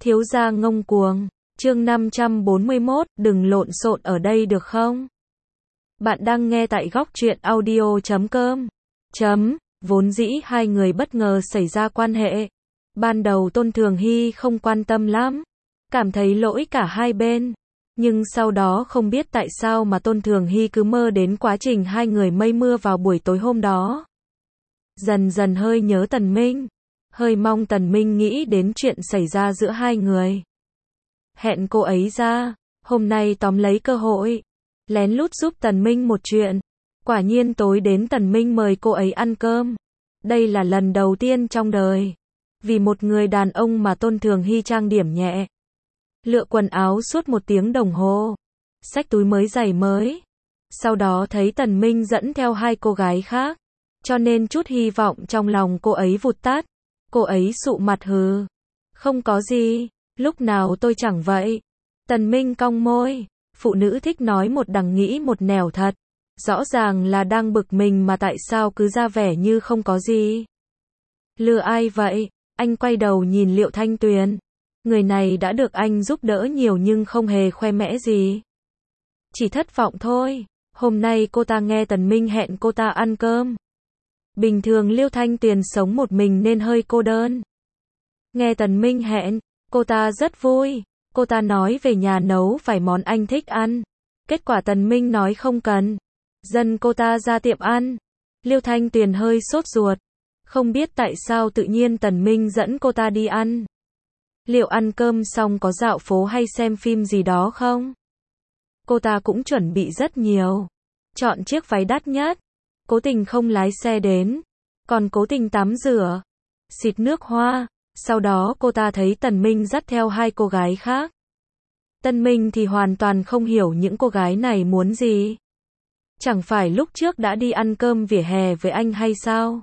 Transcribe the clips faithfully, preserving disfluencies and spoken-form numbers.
Thiếu gia ngông cuồng. Chương năm trăm bốn mươi mốt, đừng lộn xộn ở đây được không? Bạn đang nghe tại góc truyện audio chấm com. Chấm, vốn dĩ hai người bất ngờ xảy ra quan hệ. Ban đầu Tôn Thường Hy không quan tâm lắm, cảm thấy lỗi cả hai bên. Nhưng sau đó không biết tại sao mà Tôn Thường Hy cứ mơ đến quá trình hai người mây mưa vào buổi tối hôm đó. Dần dần hơi nhớ Tần Minh, hơi mong Tần Minh nghĩ đến chuyện xảy ra giữa hai người. Hẹn cô ấy ra, hôm nay tóm lấy cơ hội, lén lút giúp Tần Minh một chuyện. Quả nhiên tối đến Tần Minh mời cô ấy ăn cơm. Đây là lần đầu tiên trong đời, vì một người đàn ông mà Tôn Thường Hy trang điểm nhẹ, lựa quần áo suốt một tiếng đồng hồ, xách túi mới giày mới. Sau đó thấy Tần Minh dẫn theo hai cô gái khác, cho nên chút hy vọng trong lòng cô ấy vụt tắt. Cô ấy sụ mặt hừ. Không có gì, lúc nào tôi chẳng vậy. Tần Minh cong môi, phụ nữ thích nói một đằng nghĩ một nẻo thật. Rõ ràng là đang bực mình mà tại sao cứ ra vẻ như không có gì. Lừa ai vậy? Anh quay đầu nhìn Liệu Thanh Tuyền. Người này đã được anh giúp đỡ nhiều nhưng không hề khoe mẽ gì. Chỉ thất vọng thôi. Hôm nay cô ta nghe Tần Minh hẹn cô ta ăn cơm. Bình thường Liêu Thanh Tuyền sống một mình nên hơi cô đơn. Nghe Tần Minh hẹn, cô ta rất vui. Cô ta nói về nhà nấu vài món anh thích ăn. Kết quả Tần Minh nói không cần. Dân cô ta ra tiệm ăn. Liêu Thanh Tuyền hơi sốt ruột. Không biết tại sao tự nhiên Tần Minh dẫn cô ta đi ăn. Liệu ăn cơm xong có dạo phố hay xem phim gì đó không? Cô ta cũng chuẩn bị rất nhiều. Chọn chiếc váy đắt nhất. Cố tình không lái xe đến. Còn cố tình tắm rửa, xịt nước hoa. Sau đó cô ta thấy Tần Minh dắt theo hai cô gái khác. Tần Minh thì hoàn toàn không hiểu những cô gái này muốn gì. Chẳng phải lúc trước đã đi ăn cơm vỉa hè với anh hay sao?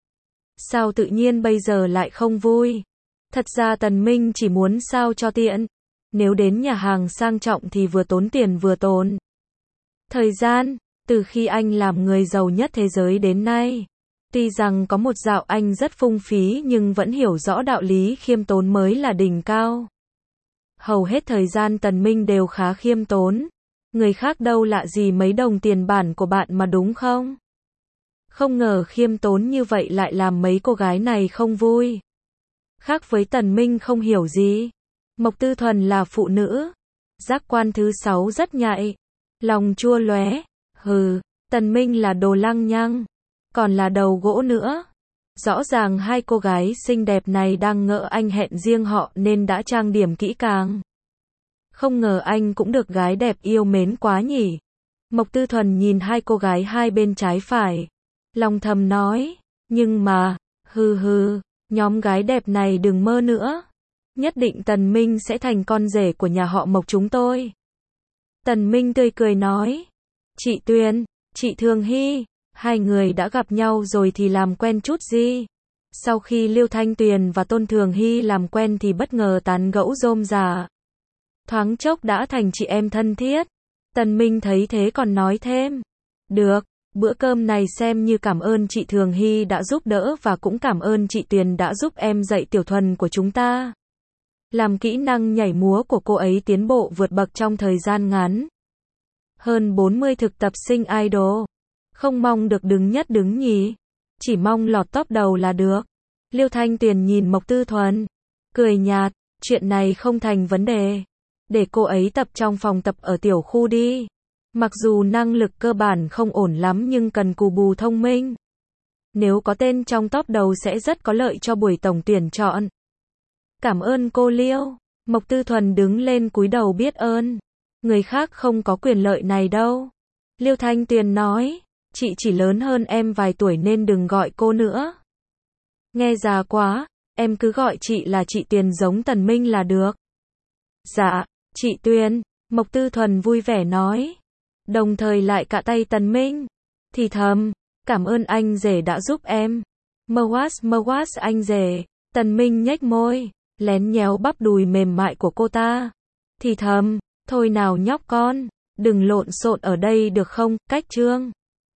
Sao tự nhiên bây giờ lại không vui? Thật ra Tần Minh chỉ muốn sao cho tiện. Nếu đến nhà hàng sang trọng thì vừa tốn tiền vừa tốn thời gian. Từ khi anh làm người giàu nhất thế giới đến nay, tuy rằng có một dạo anh rất phung phí nhưng vẫn hiểu rõ đạo lý khiêm tốn mới là đỉnh cao. Hầu hết thời gian Tần Minh đều khá khiêm tốn. Người khác đâu lạ gì mấy đồng tiền bản của bạn mà đúng không? Không ngờ khiêm tốn như vậy lại làm mấy cô gái này không vui. Khác với Tần Minh không hiểu gì. Mộc Tư Thuần là phụ nữ. Giác quan thứ sáu rất nhạy. Lòng chua lóe. Hừ, Tần Minh là đồ lăng nhăng. Còn là đầu gỗ nữa. Rõ ràng hai cô gái xinh đẹp này đang ngỡ anh hẹn riêng họ nên đã trang điểm kỹ càng. Không ngờ anh cũng được gái đẹp yêu mến quá nhỉ. Mộc Tư Thuần nhìn hai cô gái hai bên trái phải. Lòng thầm nói. Nhưng mà, hừ hừ, nhóm gái đẹp này đừng mơ nữa. Nhất định Tần Minh sẽ thành con rể của nhà họ Mộc chúng tôi. Tần Minh tươi cười nói. Chị Tuyền, chị Thường Hy, hai người đã gặp nhau rồi thì làm quen chút gì. Sau khi Liêu Thanh Tuyền và Tôn Thường Hy làm quen thì bất ngờ tán gẫu rôm rả. Thoáng chốc đã thành chị em thân thiết. Tần Minh thấy thế còn nói thêm. Được, bữa cơm này xem như cảm ơn chị Thường Hy đã giúp đỡ và cũng cảm ơn chị Tuyền đã giúp em dạy Tiểu Thuần của chúng ta. Làm kỹ năng nhảy múa của cô ấy tiến bộ vượt bậc trong thời gian ngắn. Hơn bốn mươi thực tập sinh idol. Không mong được đứng nhất đứng nhì. Chỉ mong lọt top đầu là được. Liêu Thanh Tuyền nhìn Mộc Tư Thuần. Cười nhạt. Chuyện này không thành vấn đề. Để cô ấy tập trong phòng tập ở tiểu khu đi. Mặc dù năng lực cơ bản không ổn lắm nhưng cần cù bù thông minh. Nếu có tên trong top đầu sẽ rất có lợi cho buổi tổng tuyển chọn. Cảm ơn cô Liêu. Mộc Tư Thuần đứng lên cúi đầu biết ơn. Người khác không có quyền lợi này đâu. Liêu Thanh Tuyền nói. Chị chỉ lớn hơn em vài tuổi nên đừng gọi cô nữa. Nghe già quá, em cứ gọi chị là chị Tuyền giống Tần Minh là được. Dạ, chị Tuyền. Mộc Tư Thuần vui vẻ nói. Đồng thời lại cạ tay Tần Minh. Thì thầm, cảm ơn anh rể đã giúp em. Mwas mwas anh rể. Tần Minh nhếch môi, lén nhéo bắp đùi mềm mại của cô ta. Thì thầm, thôi nào nhóc con, đừng lộn xộn ở đây được không, cách trương.